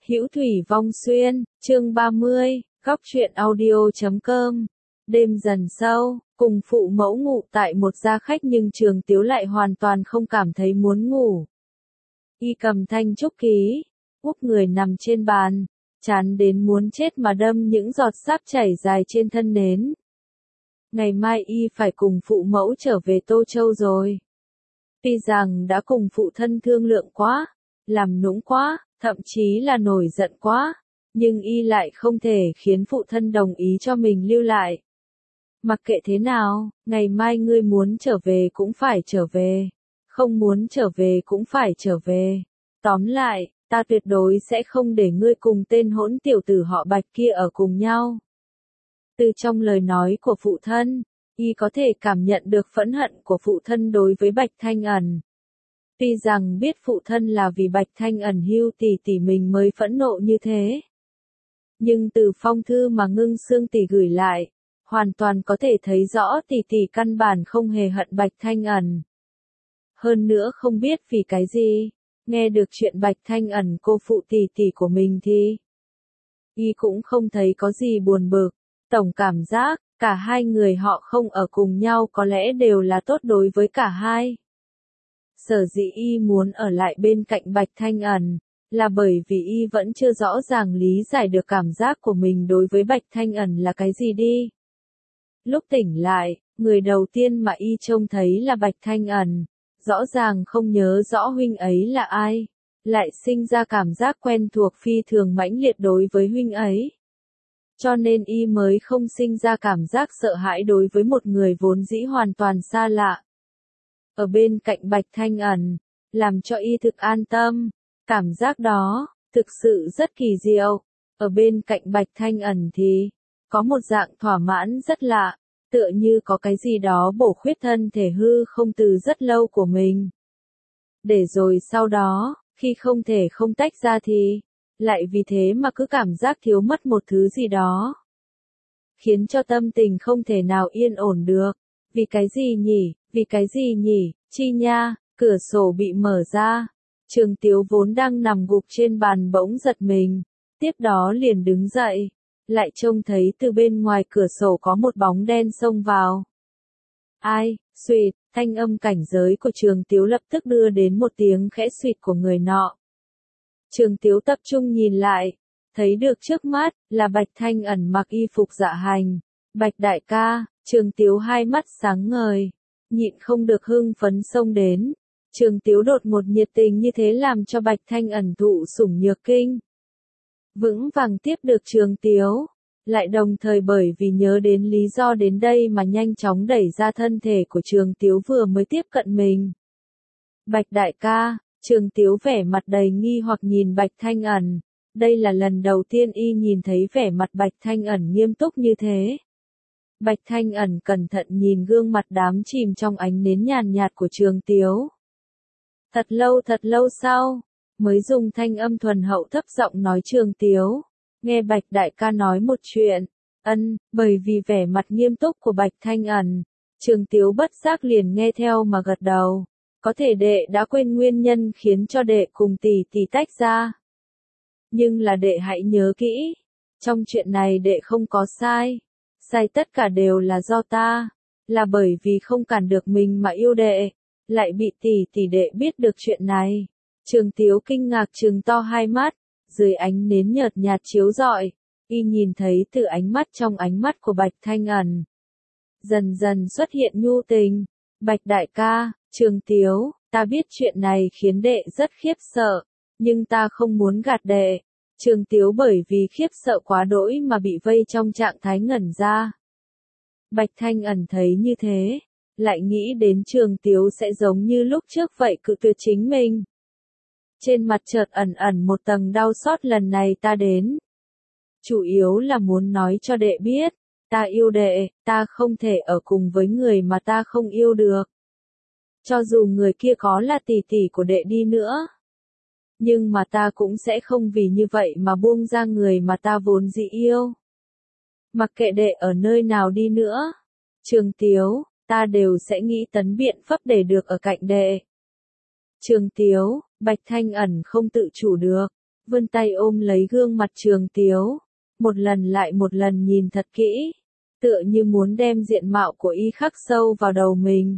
Hữu Thủy Vong Xuyên, chương 30, góc truyện audio.com. Đêm dần sâu, cùng phụ mẫu ngủ tại một gia khách nhưng Trường Tiếu lại hoàn toàn không cảm thấy muốn ngủ. Y cầm thanh trúc ký, úp người nằm trên bàn, chán đến muốn chết mà đâm những giọt sáp chảy dài trên thân nến. Ngày mai Y phải cùng phụ mẫu trở về Tô Châu rồi. Tuy rằng đã cùng phụ thân thương lượng quá, làm nũng quá, thậm chí là nổi giận quá, nhưng Y lại không thể khiến phụ thân đồng ý cho mình lưu lại. Mặc kệ thế nào, ngày mai ngươi muốn trở về cũng phải trở về, không muốn trở về cũng phải trở về. Tóm lại, ta tuyệt đối sẽ không để ngươi cùng tên hỗn tiểu tử họ Bạch kia ở cùng nhau. Từ trong lời nói của phụ thân, Y có thể cảm nhận được phẫn hận của phụ thân đối với Bạch Thanh Ẩn. Tuy rằng biết phụ thân là vì Bạch Thanh Ẩn hưu tỷ tỷ mình mới phẫn nộ như thế. Nhưng từ phong thư mà Ngưng Sương tỷ gửi lại, hoàn toàn có thể thấy rõ tỷ tỷ căn bản không hề hận Bạch Thanh Ẩn. Hơn nữa không biết vì cái gì, nghe được chuyện Bạch Thanh Ẩn cô phụ tỷ tỷ của mình thì Y cũng không thấy có gì buồn bực, tổng cảm giác, cả hai người họ không ở cùng nhau có lẽ đều là tốt đối với cả hai. Sở dĩ Y muốn ở lại bên cạnh Bạch Thanh Ẩn, là bởi vì Y vẫn chưa rõ ràng lý giải được cảm giác của mình đối với Bạch Thanh Ẩn là cái gì đi. Lúc tỉnh lại, người đầu tiên mà Y trông thấy là Bạch Thanh Ẩn, rõ ràng không nhớ rõ huynh ấy là ai, lại sinh ra cảm giác quen thuộc phi thường mãnh liệt đối với huynh ấy. Cho nên Y mới không sinh ra cảm giác sợ hãi đối với một người vốn dĩ hoàn toàn xa lạ. Ở bên cạnh Bạch Thanh Ẩn, làm cho Y thực an tâm, cảm giác đó, thực sự rất kỳ diệu. Ở bên cạnh Bạch Thanh Ẩn thì, có một dạng thỏa mãn rất lạ, tựa như có cái gì đó bổ khuyết thân thể hư không từ rất lâu của mình. Để rồi sau đó, khi không thể không tách ra thì, lại vì thế mà cứ cảm giác thiếu mất một thứ gì đó. Khiến cho tâm tình không thể nào yên ổn được. Vì cái gì nhỉ, vì cái gì nhỉ, chi nha, cửa sổ bị mở ra. Trường Tiếu vốn đang nằm gục trên bàn bỗng giật mình, tiếp đó liền đứng dậy, lại trông thấy từ bên ngoài cửa sổ có một bóng đen xông vào. Ai, xuỵt, thanh âm cảnh giới của Trường Tiếu lập tức đưa đến một tiếng khẽ xuỵt của người nọ. Trường Tiếu tập trung nhìn lại, thấy được trước mắt, là Bạch Thanh Ẩn mặc y phục dạ hành. Bạch đại ca, Trường Tiếu hai mắt sáng ngời, nhịn không được hưng phấn xông đến. Trường Tiếu đột một nhiệt tình như thế làm cho Bạch Thanh Ẩn thụ sủng nhược kinh. Vững vàng tiếp được Trường Tiếu, lại đồng thời bởi vì nhớ đến lý do đến đây mà nhanh chóng đẩy ra thân thể của Trường Tiếu vừa mới tiếp cận mình. Bạch đại ca, Trường Tiếu vẻ mặt đầy nghi hoặc nhìn Bạch Thanh Ẩn, đây là lần đầu tiên Y nhìn thấy vẻ mặt Bạch Thanh Ẩn nghiêm túc như thế. Bạch Thanh Ẩn cẩn thận nhìn gương mặt đám chìm trong ánh nến nhàn nhạt của Trường Tiếu. Thật lâu sau, mới dùng thanh âm thuần hậu thấp giọng nói Trường Tiếu, nghe Bạch đại ca nói một chuyện. Bởi vì vẻ mặt nghiêm túc của Bạch Thanh Ẩn, Trường Tiếu bất giác liền nghe theo mà gật đầu. Có thể đệ đã quên nguyên nhân khiến cho đệ cùng tỷ tỷ tách ra. Nhưng là đệ hãy nhớ kỹ, trong chuyện này đệ không có sai. Sai tất cả đều là do ta, là bởi vì không cản được mình mà yêu đệ, lại bị tỷ tỷ đệ biết được chuyện này. Trường Tiếu kinh ngạc trừng to hai mắt, dưới ánh nến nhợt nhạt chiếu rọi, Y nhìn thấy từ ánh mắt trong ánh mắt của Bạch Thanh Ẩn. Dần dần xuất hiện nhu tình. Bạch đại ca, Trường Tiếu, ta biết chuyện này khiến đệ rất khiếp sợ, nhưng ta không muốn gạt đệ. Trường Tiếu bởi vì khiếp sợ quá đỗi mà bị vây trong trạng thái ngẩn ra. Bạch Thanh Ẩn thấy như thế, lại nghĩ đến Trường Tiếu sẽ giống như lúc trước vậy cự tuyệt chính mình. Trên mặt chợt ẩn ẩn một tầng đau xót lần này ta đến. Chủ yếu là muốn nói cho đệ biết, ta yêu đệ, ta không thể ở cùng với người mà ta không yêu được. Cho dù người kia có là tỷ tỷ của đệ đi nữa. Nhưng mà ta cũng sẽ không vì như vậy mà buông ra người mà ta vốn dĩ yêu. Mặc kệ đệ ở nơi nào đi nữa, Trường Tiếu, ta đều sẽ nghĩ tấn biện pháp để được ở cạnh đệ. Trường Tiếu, Bạch Thanh Ẩn không tự chủ được, vươn tay ôm lấy gương mặt Trường Tiếu, một lần lại một lần nhìn thật kỹ, tựa như muốn đem diện mạo của y khắc sâu vào đầu mình.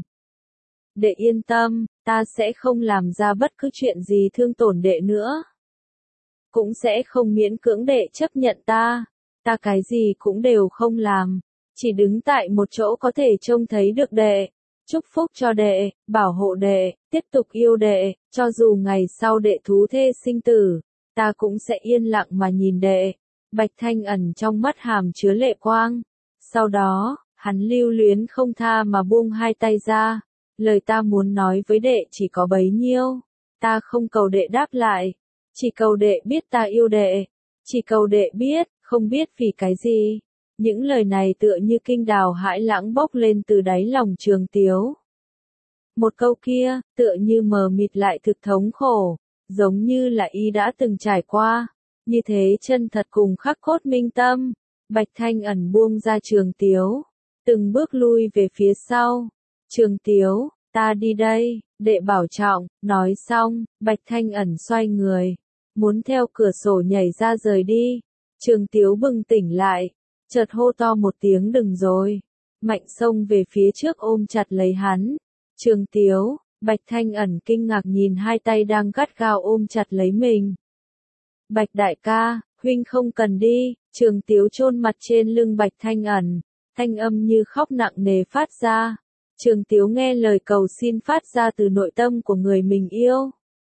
Đệ yên tâm, ta sẽ không làm ra bất cứ chuyện gì thương tổn đệ nữa. Cũng sẽ không miễn cưỡng đệ chấp nhận ta cái gì cũng đều không làm, chỉ đứng tại một chỗ có thể trông thấy được đệ, chúc phúc cho đệ, bảo hộ đệ, tiếp tục yêu đệ, cho dù ngày sau đệ thú thê sinh tử, ta cũng sẽ yên lặng mà nhìn đệ. Bạch Thanh Ẩn trong mắt hàm chứa lệ quang. Sau đó, hắn lưu luyến không tha mà buông hai tay ra. Lời ta muốn nói với đệ chỉ có bấy nhiêu. Ta không cầu đệ đáp lại. Chỉ cầu đệ biết ta yêu đệ. Chỉ cầu đệ biết, không biết vì cái gì. Những lời này tựa như kinh đào hãi lãng bốc lên từ đáy lòng Trường Tiếu. Một câu kia, tựa như mờ mịt lại thực thống khổ, giống như là y đã từng trải qua. Như thế chân thật cùng khắc cốt minh tâm. Bạch Thanh Ẩn buông ra Trường Tiếu, từng bước lui về phía sau. Trường Tiếu, ta đi đây, đệ bảo trọng. Nói xong, Bạch Thanh Ẩn xoay người, muốn theo cửa sổ nhảy ra rời đi. Trường Tiếu bừng tỉnh lại, chợt hô to một tiếng đừng rồi. Mạnh xông về phía trước ôm chặt lấy hắn. Trường Tiếu, Bạch Thanh Ẩn kinh ngạc nhìn hai tay đang gắt gao ôm chặt lấy mình. Bạch đại ca, huynh không cần đi. Trường Tiếu chôn mặt trên lưng Bạch Thanh Ẩn, thanh âm như khóc nặng nề phát ra. Trường Tiếu nghe lời cầu xin phát ra từ nội tâm của người mình yêu.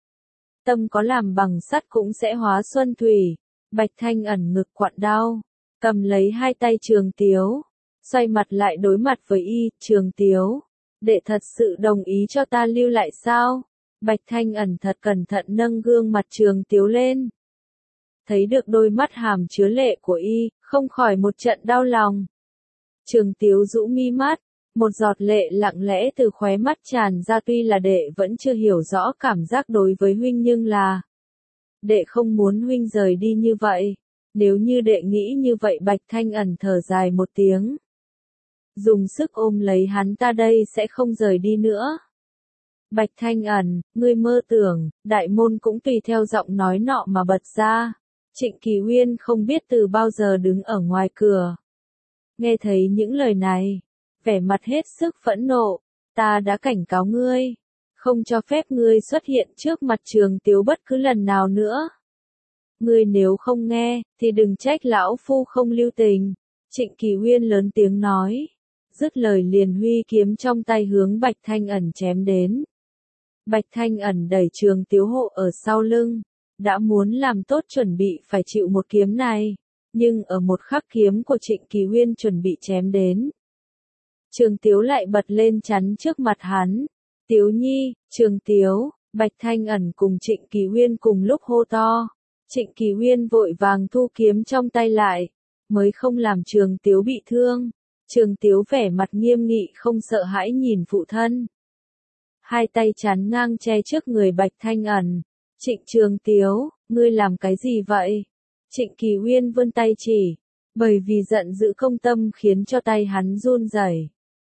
Tâm có làm bằng sắt cũng sẽ hóa xuân thủy. Bạch Thanh Ẩn ngực quặn đau, cầm lấy hai tay Trường Tiếu, xoay mặt lại đối mặt với y. Trường Tiếu, đệ thật sự đồng ý cho ta lưu lại sao? Bạch Thanh Ẩn thật cẩn thận nâng gương mặt Trường Tiếu lên. Thấy được đôi mắt hàm chứa lệ của y, không khỏi một trận đau lòng. Trường Tiếu rũ mi mắt, một giọt lệ lặng lẽ từ khóe mắt tràn ra. Tuy là đệ vẫn chưa hiểu rõ cảm giác đối với huynh nhưng là đệ không muốn huynh rời đi như vậy. Nếu như đệ nghĩ như vậy. Bạch Thanh Ẩn thở dài một tiếng, dùng sức ôm lấy hắn, ta đây sẽ không rời đi nữa. Bạch Thanh Ẩn, ngươi mơ tưởng. Đại môn cũng tùy theo giọng nói nọ mà bật ra. Trịnh Kỳ Huyên không biết từ bao giờ đứng ở ngoài cửa. Nghe thấy những lời này, vẻ mặt hết sức phẫn nộ. Ta đã cảnh cáo ngươi, không cho phép ngươi xuất hiện trước mặt Trường Tiếu bất cứ lần nào nữa. Ngươi nếu không nghe, thì đừng trách lão phu không lưu tình. Trịnh Kỳ Huyên lớn tiếng nói. Dứt lời liền huy kiếm trong tay hướng Bạch Thanh Ẩn chém đến. Bạch Thanh Ẩn đẩy Trường Tiếu hộ ở sau lưng, đã muốn làm tốt chuẩn bị phải chịu một kiếm này, nhưng ở một khắc kiếm của Trịnh Kỳ Huyên chuẩn bị chém đến, Trường Tiếu lại bật lên chắn trước mặt hắn. Tiếu nhi, Trường Tiếu. Bạch Thanh Ẩn cùng Trịnh Kỳ Huyên cùng lúc hô to. Trịnh Kỳ Huyên vội vàng thu kiếm trong tay lại, mới không làm Trường Tiếu bị thương. Trường Tiếu vẻ mặt nghiêm nghị không sợ hãi nhìn phụ thân, hai tay chắn ngang che trước người Bạch Thanh Ẩn. Trịnh Trường Tiếu, ngươi làm cái gì vậy? Trịnh Kỳ Huyên vươn tay chỉ, bởi vì giận dữ công tâm khiến cho tay hắn run rẩy.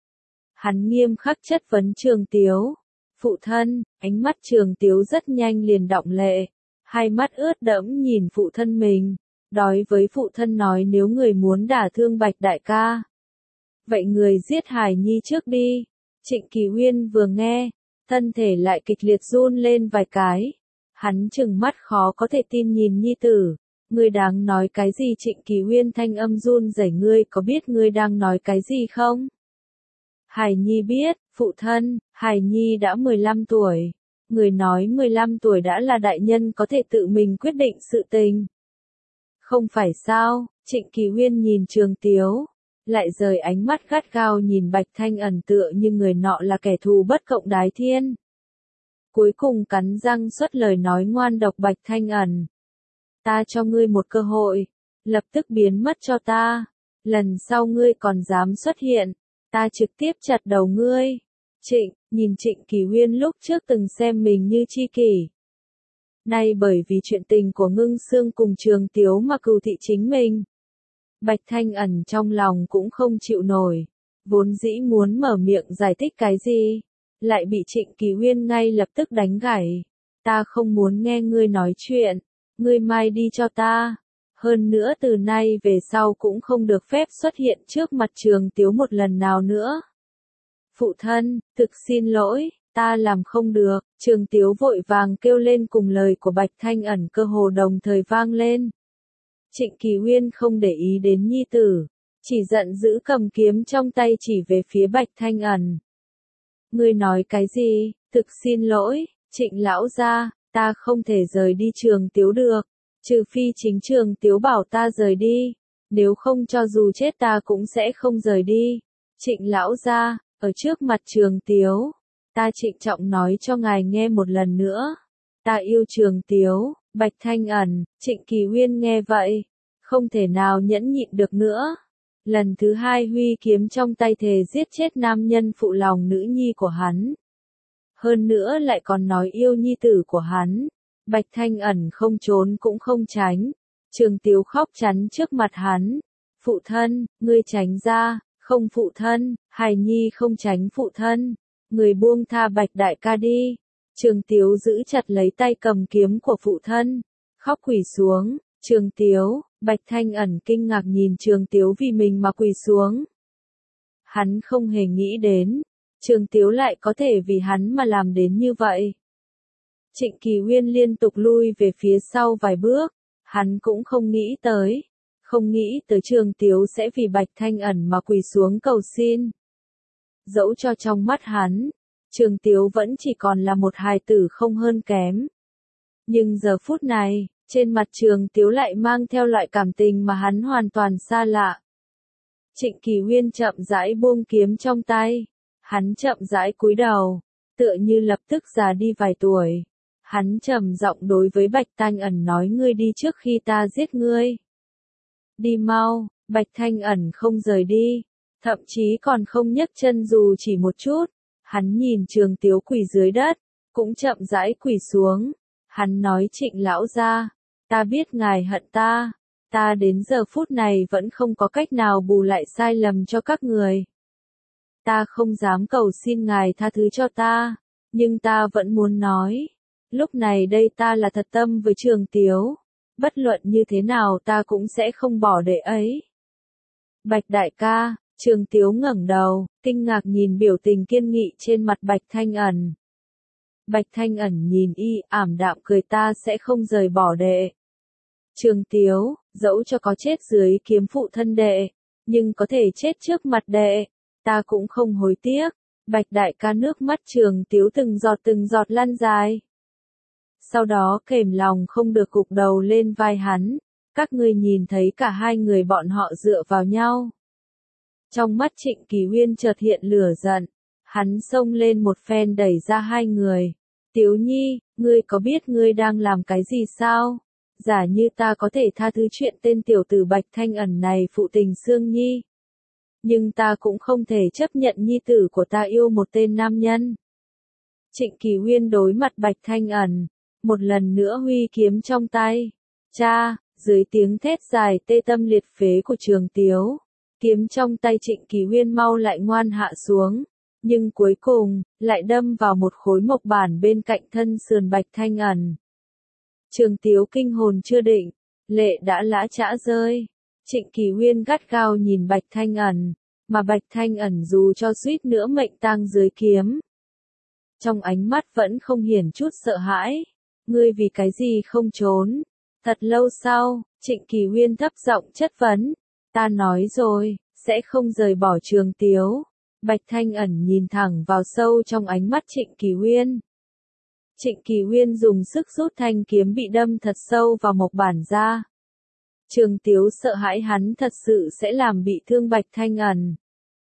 Hắn nghiêm khắc chất vấn Trường Tiếu. Phụ thân. Ánh mắt Trường Tiếu rất nhanh liền đọng lệ, hai mắt ướt đẫm nhìn phụ thân mình, đói với phụ thân nói nếu người muốn đả thương Bạch đại ca, vậy người giết Hải Nhi trước đi. Trịnh Kỳ Huyên vừa nghe, thân thể lại kịch liệt run lên vài cái. Hắn trừng mắt khó có thể tin nhìn nhi tử. Ngươi đang nói cái gì? Trịnh Kỳ Huyên thanh âm run rẩy, ngươi có biết ngươi đang nói cái gì không? Hải Nhi biết, phụ thân. Hải Nhi đã 15 tuổi. Người nói 15 tuổi đã là đại nhân có thể tự mình quyết định sự tình. Không phải sao? Trịnh Kỳ Huyên nhìn Trường Tiếu, lại rời ánh mắt gắt gao nhìn Bạch Thanh Ẩn tựa như người nọ là kẻ thù bất cộng đái thiên. Cuối cùng cắn răng xuất lời nói ngoan độc. Bạch Thanh Ẩn, ta cho ngươi một cơ hội, lập tức biến mất cho ta. Lần sau ngươi còn dám xuất hiện, ta trực tiếp chặt đầu ngươi. Trịnh, nhìn Trịnh Kỳ Huyên lúc trước từng xem mình như tri kỷ, nay bởi vì chuyện tình của Ngưng Xương cùng Trường Tiếu mà cừu thị chính mình. Bạch Thanh Ẩn trong lòng cũng không chịu nổi, vốn dĩ muốn mở miệng giải thích cái gì, lại bị Trịnh Kỳ Huyên ngay lập tức đánh gãy. Ta không muốn nghe ngươi nói chuyện, ngươi mai đi cho ta. Hơn nữa từ nay về sau cũng không được phép xuất hiện trước mặt Trường Tiếu một lần nào nữa. Phụ thân, thực xin lỗi, ta làm không được. Trường Tiếu vội vàng kêu lên cùng lời của Bạch Thanh Ẩn cơ hồ đồng thời vang lên. Trịnh Kỳ Huyên không để ý đến nhi tử, chỉ giận dữ cầm kiếm trong tay chỉ về phía Bạch Thanh Ẩn. Ngươi nói cái gì? Thực xin lỗi, Trịnh lão gia, ta không thể rời đi Trường Tiếu được, trừ phi chính Trường Tiếu bảo ta rời đi, nếu không cho dù chết ta cũng sẽ không rời đi. Trịnh lão gia, ở trước mặt Trường Tiếu, ta trịnh trọng nói cho ngài nghe một lần nữa, ta yêu Trường Tiếu. Bạch Thanh Ẩn, Trịnh Kỳ Huyên nghe vậy, không thể nào nhẫn nhịn được nữa. Lần thứ hai huy kiếm trong tay thề giết chết nam nhân phụ lòng nữ nhi của hắn. Hơn nữa lại còn nói yêu nhi tử của hắn. Bạch Thanh Ẩn không trốn cũng không tránh. Trường Tiếu khóc chắn trước mặt hắn. Phụ thân, ngươi tránh ra, không phụ thân, hài nhi không tránh phụ thân. Người buông tha Bạch đại ca đi. Trường Tiếu giữ chặt lấy tay cầm kiếm của phụ thân, khóc quỳ xuống. Trường Tiếu, Bạch Thanh Ẩn kinh ngạc nhìn Trường Tiếu vì mình mà quỳ xuống. Hắn không hề nghĩ đến, Trường Tiếu lại có thể vì hắn mà làm đến như vậy. Trịnh Kỳ Huyên liên tục lui về phía sau vài bước, hắn cũng không nghĩ tới Trường Tiếu sẽ vì Bạch Thanh Ẩn mà quỳ xuống cầu xin. Dẫu cho trong mắt hắn, Trường Tiếu vẫn chỉ còn là một hài tử không hơn kém. Nhưng giờ phút này, trên mặt Trường Tiếu lại mang theo loại cảm tình mà hắn hoàn toàn xa lạ. Trịnh Kỳ Huyên chậm rãi buông kiếm trong tay. Hắn chậm rãi cúi đầu, tựa như lập tức già đi vài tuổi. Hắn trầm giọng đối với Bạch Thanh Ẩn nói ngươi đi trước khi ta giết ngươi. Đi mau, Bạch Thanh Ẩn không rời đi, thậm chí còn không nhấc chân dù chỉ một chút. Hắn nhìn Trường Tiếu quỳ dưới đất, cũng chậm rãi quỳ xuống. Hắn nói Trịnh lão gia, ta biết ngài hận ta đến giờ phút này vẫn không có cách nào bù lại sai lầm cho các người. Ta không dám cầu xin ngài tha thứ cho ta, nhưng ta vẫn muốn nói. Lúc này đây ta là thật tâm với Trường Tiếu, bất luận như thế nào ta cũng sẽ không bỏ đệ ấy. Bạch đại ca, Trường Tiếu ngẩng đầu, kinh ngạc nhìn biểu tình kiên nghị trên mặt Bạch Thanh Ẩn. Bạch Thanh Ẩn nhìn y, ảm đạm cười ta sẽ không rời bỏ đệ. Trường Tiếu, dẫu cho có chết dưới kiếm phụ thân đệ, nhưng có thể chết trước mặt đệ, ta cũng không hối tiếc. Bạch đại ca nước mắt Trường Tiếu từng giọt lăn dài. Sau đó kềm lòng không được gục đầu lên vai hắn, các ngươi nhìn thấy cả hai người bọn họ dựa vào nhau. Trong mắt Trịnh Kỳ Huyên chợt hiện lửa giận, hắn xông lên một phen đẩy ra hai người. Tiếu Nhi, ngươi có biết ngươi đang làm cái gì sao? Giả như ta có thể tha thứ chuyện tên tiểu tử Bạch Thanh Ẩn này phụ tình Sương Nhi. Nhưng ta cũng không thể chấp nhận nhi tử của ta yêu một tên nam nhân. Trịnh Kỳ Huyên đối mặt Bạch Thanh Ẩn, một lần nữa huy kiếm trong tay. Cha, dưới tiếng thét dài tê tâm liệt phế của Trường Tiếu, kiếm trong tay Trịnh Kỳ Huyên mau lại ngoan hạ xuống, nhưng cuối cùng, lại đâm vào một khối mộc bản bên cạnh thân sườn Bạch Thanh Ẩn. Trường Tiếu kinh hồn chưa định, lệ đã lã chã rơi. Trịnh Kỳ Huyên gắt gao nhìn Bạch Thanh Ẩn, mà Bạch Thanh Ẩn dù cho suýt nữa mệnh tang dưới kiếm. Trong ánh mắt vẫn không hiển chút sợ hãi. Ngươi vì cái gì không trốn? Thật lâu sau, Trịnh Kỳ Huyên thấp giọng chất vấn. Ta nói rồi, sẽ không rời bỏ Trường Tiếu. Bạch Thanh Ẩn nhìn thẳng vào sâu trong ánh mắt Trịnh Kỳ Huyên. Trịnh Kỳ Huyên dùng sức rút thanh kiếm bị đâm thật sâu vào mộc bản ra. Trường Tiếu sợ hãi hắn thật sự sẽ làm bị thương Bạch Thanh Ẩn.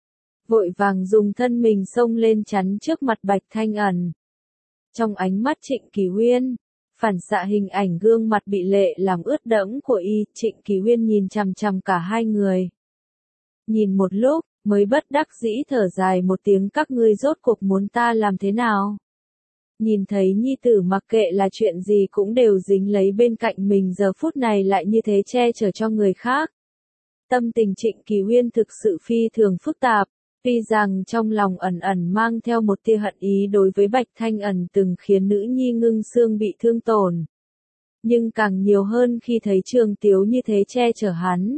Vội vàng dùng thân mình xông lên chắn trước mặt Bạch Thanh Ẩn. Trong ánh mắt Trịnh Kỳ Huyên, phản xạ hình ảnh gương mặt bị lệ làm ướt đẫm của y. Trịnh Kỳ Huyên nhìn chằm chằm cả hai người. Nhìn một lúc, mới bất đắc dĩ thở dài một tiếng các ngươi rốt cuộc muốn ta làm thế nào? Nhìn thấy nhi tử mặc kệ là chuyện gì cũng đều dính lấy bên cạnh mình giờ phút này lại như thế che chở cho người khác. Tâm tình Trịnh Kỳ Huyên thực sự phi thường phức tạp, tuy rằng trong lòng ẩn ẩn mang theo một tia hận ý đối với Bạch Thanh Ẩn từng khiến nữ nhi Ngưng Xương bị thương tổn. nhưng càng nhiều hơn khi thấy Trường Tiếu như thế che chở hắn.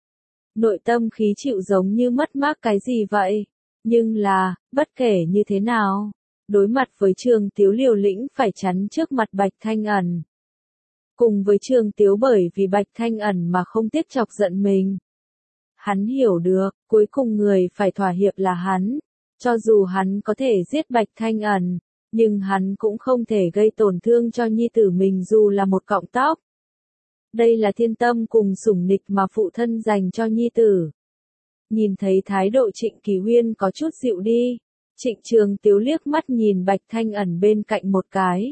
Nội tâm khí chịu giống như mất mát cái gì vậy, nhưng là, bất kể như thế nào, đối mặt với Trường Tiếu liều lĩnh phải chắn trước mặt Bạch Thanh Ẩn. Cùng với Trường Tiếu bởi vì Bạch Thanh Ẩn mà không tiếc chọc giận mình. Hắn hiểu được, cuối cùng người phải thỏa hiệp là hắn. Cho dù hắn có thể giết Bạch Thanh Ẩn, nhưng hắn cũng không thể gây tổn thương cho nhi tử mình dù là một cọng tóc. Đây là thiên tâm cùng sủng nịch mà phụ thân dành cho nhi tử. Nhìn thấy thái độ Trịnh Kỳ Huyên có chút dịu đi, Trịnh Trường Tiếu liếc mắt nhìn Bạch Thanh Ẩn bên cạnh một cái.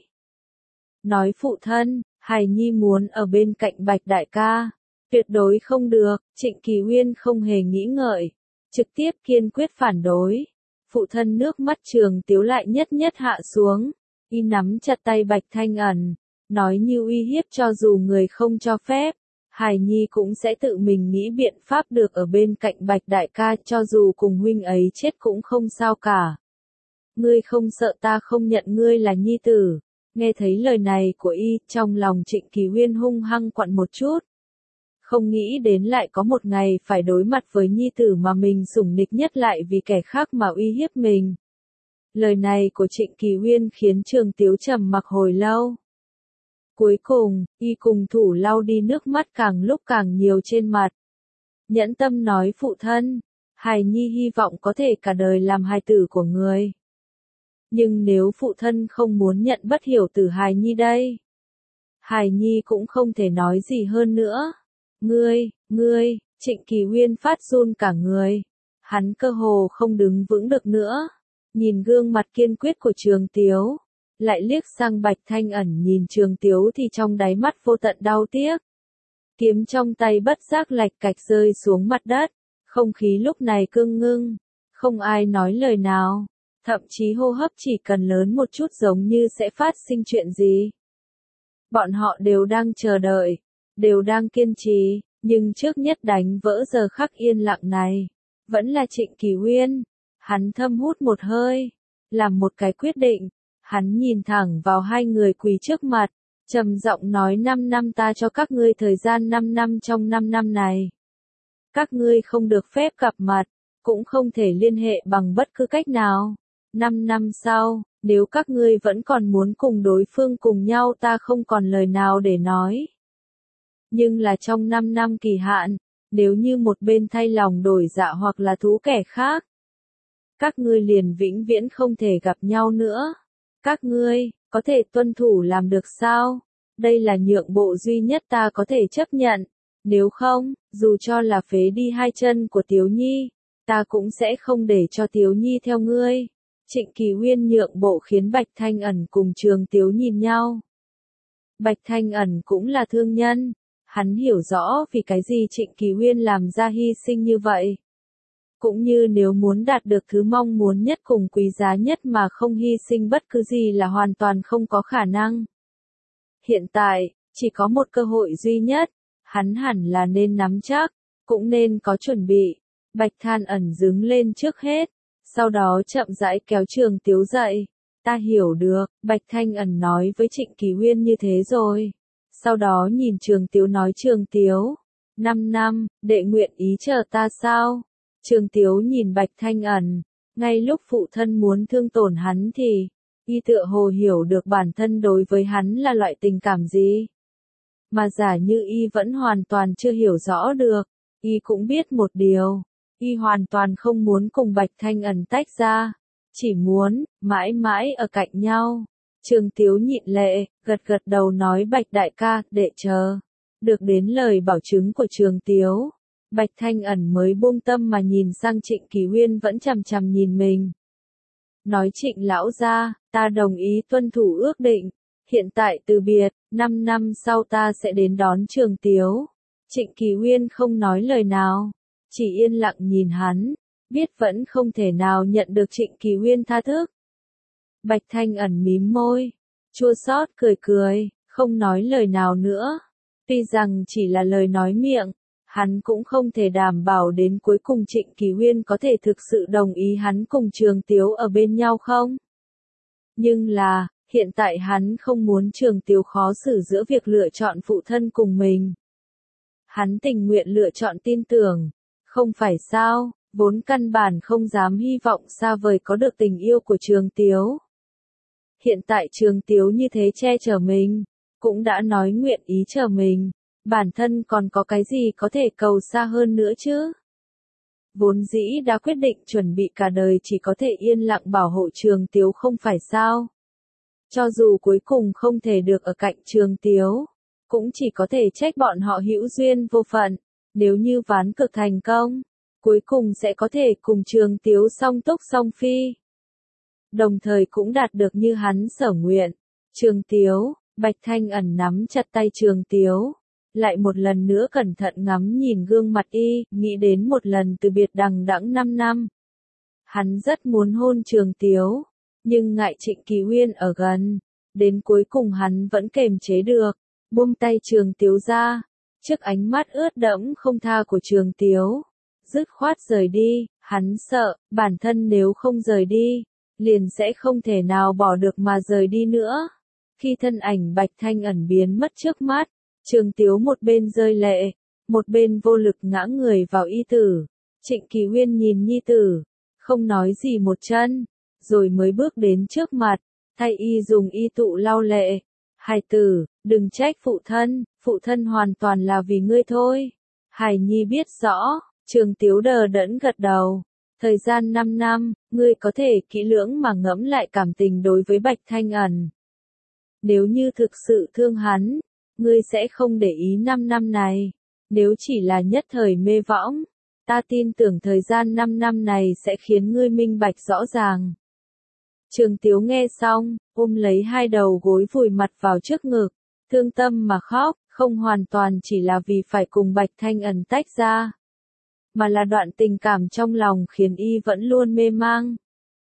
Nói phụ thân, hài nhi muốn ở bên cạnh Bạch đại ca. Tuyệt đối không được, Trịnh Kỳ Huyên không hề nghĩ ngợi, trực tiếp kiên quyết phản đối. Phụ thân nước mắt Trường Tiếu lại nhất nhất hạ xuống, y nắm chặt tay Bạch Thanh Ẩn, nói như uy hiếp cho dù người không cho phép, hài nhi cũng sẽ tự mình nghĩ biện pháp được ở bên cạnh Bạch đại ca cho dù cùng huynh ấy chết cũng không sao cả. Ngươi không sợ ta không nhận ngươi là nhi tử. Nghe thấy lời này của y, trong lòng Trịnh Kỳ Huyên hung hăng quặn một chút. Không nghĩ đến lại có một ngày phải đối mặt với nhi tử mà mình sủng nịch nhất lại vì kẻ khác mà uy hiếp mình. Lời này của Trịnh Kỳ Huyên khiến Trường Tiếu trầm mặc hồi lâu. Cuối cùng, y cùng thủ lau đi nước mắt càng lúc càng nhiều trên mặt. Nhẫn tâm nói phụ thân, hài nhi hy vọng có thể cả đời làm hài tử của người. Nhưng nếu phụ thân không muốn nhận bất hiểu từ hài nhi đây, hài nhi cũng không thể nói gì hơn nữa. Ngươi, Trịnh Kỳ Huyên phát run cả người. Hắn cơ hồ không đứng vững được nữa. Nhìn gương mặt kiên quyết của Trường Tiếu. Lại liếc sang Bạch Thanh Ẩn nhìn Trường Tiếu thì trong đáy mắt vô tận đau tiếc. Kiếm trong tay bất giác lạch cạch rơi xuống mặt đất. Không khí lúc này cương ngưng. Không ai nói lời nào. Thậm chí hô hấp chỉ cần lớn một chút giống như sẽ phát sinh chuyện gì. Bọn họ đều đang chờ đợi. Đều đang kiên trì, nhưng trước nhất đánh vỡ giờ khắc yên lặng này, vẫn là Trịnh Kỳ Huyên. Hắn thâm hút một hơi, làm một cái quyết định, hắn nhìn thẳng vào hai người quỳ trước mặt, trầm giọng nói 5 năm ta cho các ngươi thời gian 5 năm trong 5 năm này. Các ngươi không được phép gặp mặt, cũng không thể liên hệ bằng bất cứ cách nào. 5 năm sau, nếu các ngươi vẫn còn muốn cùng đối phương cùng nhau ta không còn lời nào để nói. Nhưng là trong 5 năm kỳ hạn, nếu như một bên thay lòng đổi dạ hoặc là thú kẻ khác, các ngươi liền vĩnh viễn không thể gặp nhau nữa. Các ngươi, có thể tuân thủ làm được sao? Đây là nhượng bộ duy nhất ta có thể chấp nhận. Nếu không, dù cho là phế đi hai chân của Tiếu Nhi, ta cũng sẽ không để cho Tiếu Nhi theo ngươi. Trịnh Kỳ Huyên nhượng bộ khiến Bạch Thanh Ẩn cùng Trường Tiếu nhìn nhau. Bạch Thanh Ẩn cũng là thương nhân. Hắn hiểu rõ vì cái gì Trịnh Kỳ Huyên làm ra hy sinh như vậy. Cũng như nếu muốn đạt được thứ mong muốn nhất cùng quý giá nhất mà không hy sinh bất cứ gì là hoàn toàn không có khả năng. Hiện tại, chỉ có một cơ hội duy nhất, hắn hẳn là nên nắm chắc, cũng nên có chuẩn bị. Bạch Thanh Ẩn đứng lên trước hết, sau đó chậm rãi kéo Trường Tiếu dậy. Ta hiểu được, Bạch Thanh Ẩn nói với Trịnh Kỳ Huyên như thế rồi. Sau đó nhìn Trường Tiếu nói Trường Tiếu, 5 năm, đệ nguyện ý chờ ta sao? Trường Tiếu nhìn Bạch Thanh Ẩn, ngay lúc phụ thân muốn thương tổn hắn thì, y tựa hồ hiểu được bản thân đối với hắn là loại tình cảm gì. Mà giả như y vẫn hoàn toàn chưa hiểu rõ được, y cũng biết một điều, y hoàn toàn không muốn cùng Bạch Thanh Ẩn tách ra, chỉ muốn, mãi mãi ở cạnh nhau. Trường Tiếu nhịn lệ, gật gật đầu nói Bạch đại ca, đệ chờ. Được đến lời bảo chứng của Trường Tiếu, Bạch Thanh Ẩn mới buông tâm mà nhìn sang Trịnh Kỳ Huyên vẫn chằm chằm nhìn mình. Nói Trịnh lão gia, ta đồng ý tuân thủ ước định, hiện tại từ biệt, 5 năm sau ta sẽ đến đón Trường Tiếu. Trịnh Kỳ Huyên không nói lời nào, chỉ yên lặng nhìn hắn, biết vẫn không thể nào nhận được Trịnh Kỳ Huyên tha thứ. Bạch Thanh Ẩn mím môi, chua xót cười cười, không nói lời nào nữa. Tuy rằng chỉ là lời nói miệng, hắn cũng không thể đảm bảo đến cuối cùng Trịnh Kỳ Huyên có thể thực sự đồng ý hắn cùng Trường Tiếu ở bên nhau không. Nhưng là, Hiện tại hắn không muốn Trường Tiếu khó xử giữa việc lựa chọn phụ thân cùng mình. Hắn tình nguyện lựa chọn tin tưởng. Không phải sao, vốn căn bản không dám hy vọng xa vời có được tình yêu của Trường Tiếu. Hiện tại Trường Tiếu như thế che chở mình, cũng đã nói nguyện ý chờ mình, bản thân còn có cái gì có thể cầu xa hơn nữa chứ? Vốn dĩ đã quyết định chuẩn bị cả đời chỉ có thể yên lặng bảo hộ Trường Tiếu không phải sao? Cho dù cuối cùng không thể được ở cạnh Trường Tiếu, cũng chỉ có thể trách bọn họ hữu duyên vô phận, nếu như ván cược thành công, cuối cùng sẽ có thể cùng Trường Tiếu song túc song phi. Đồng thời cũng đạt được như hắn sở nguyện. Trường Tiếu, Bạch Thanh Ẩn nắm chặt tay Trường Tiếu, lại một lần nữa cẩn thận ngắm nhìn gương mặt y, nghĩ đến một lần từ biệt đằng đẵng 5 năm. Hắn rất muốn hôn Trường Tiếu, nhưng ngại Trịnh Kỳ Uyên ở gần, đến cuối cùng hắn vẫn kềm chế được, buông tay Trường Tiếu ra, trước ánh mắt ướt đẫm không tha của Trường Tiếu, dứt khoát rời đi. Hắn sợ, bản thân nếu không rời đi, liền sẽ không thể nào bỏ được mà rời đi nữa. Khi thân ảnh Bạch Thanh Ẩn biến mất trước mắt, Trường Tiếu một bên rơi lệ, một bên vô lực ngã người vào y tử. Trịnh Kỳ Uyên nhìn nhi tử, không nói gì một chân, rồi mới bước đến trước mặt, thay y dùng y tụ lau lệ. Hài tử, đừng trách phụ thân hoàn toàn là vì ngươi thôi. Hải nhi biết rõ. Trường Tiếu đờ đẫn gật đầu. Thời gian 5 năm, ngươi có thể kỹ lưỡng mà ngẫm lại cảm tình đối với Bạch Thanh Ẩn. Nếu như thực sự thương hắn, ngươi sẽ không để ý 5 năm này. Nếu chỉ là nhất thời mê võng, ta tin tưởng thời gian 5 năm này sẽ khiến ngươi minh bạch rõ ràng. Trường Tiếu nghe xong, ôm lấy hai đầu gối vùi mặt vào trước ngực, thương tâm mà khóc, không hoàn toàn chỉ là vì phải cùng Bạch Thanh Ẩn tách ra, mà là đoạn tình cảm trong lòng khiến y vẫn luôn mê mang.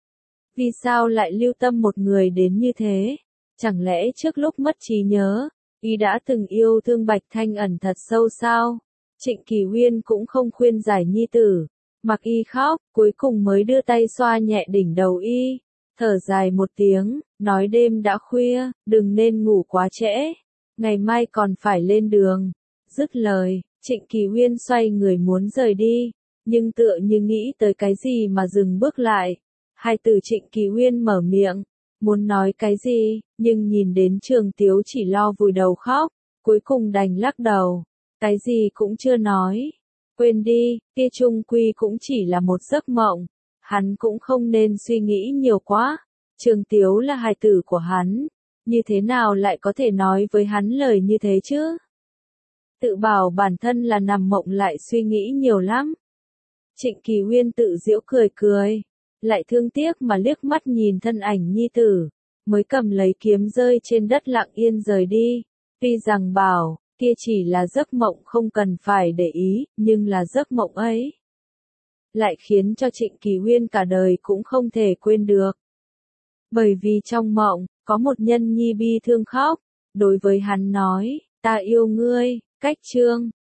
Vì sao lại lưu tâm một người đến như thế? Chẳng lẽ trước lúc mất trí nhớ, y đã từng yêu thương Bạch Thanh Ẩn thật sâu sao? Trịnh Kỳ Uyên cũng không khuyên giải nhi tử, mặc y khóc, cuối cùng mới đưa tay xoa nhẹ đỉnh đầu y, thở dài một tiếng, nói đêm đã khuya, đừng nên ngủ quá trễ, ngày mai còn phải lên đường. Dứt lời, Trịnh Kỳ Uyên xoay người muốn rời đi, nhưng tựa như nghĩ tới cái gì mà dừng bước lại. Hai từ Trịnh Kỳ Uyên mở miệng, muốn nói cái gì, nhưng nhìn đến Trường Tiếu chỉ lo vùi đầu khóc, cuối cùng đành lắc đầu, cái gì cũng chưa nói. Quên đi, kia chung quy cũng chỉ là một giấc mộng, hắn cũng không nên suy nghĩ nhiều quá. Trường Tiếu là hài tử của hắn, như thế nào lại có thể nói với hắn lời như thế chứ? Tự bảo bản thân là nằm mộng lại suy nghĩ nhiều lắm. Trịnh Kỳ Uyên tự giễu cười cười, lại thương tiếc mà liếc mắt nhìn thân ảnh nhi tử, mới cầm lấy kiếm rơi trên đất lặng yên rời đi. Tuy rằng bảo, kia chỉ là giấc mộng không cần phải để ý, nhưng là giấc mộng ấy lại khiến cho Trịnh Kỳ Uyên cả đời cũng không thể quên được. Bởi vì trong mộng, có một nhân nhi bi thương khóc, đối với hắn nói, ta yêu ngươi, cách chương.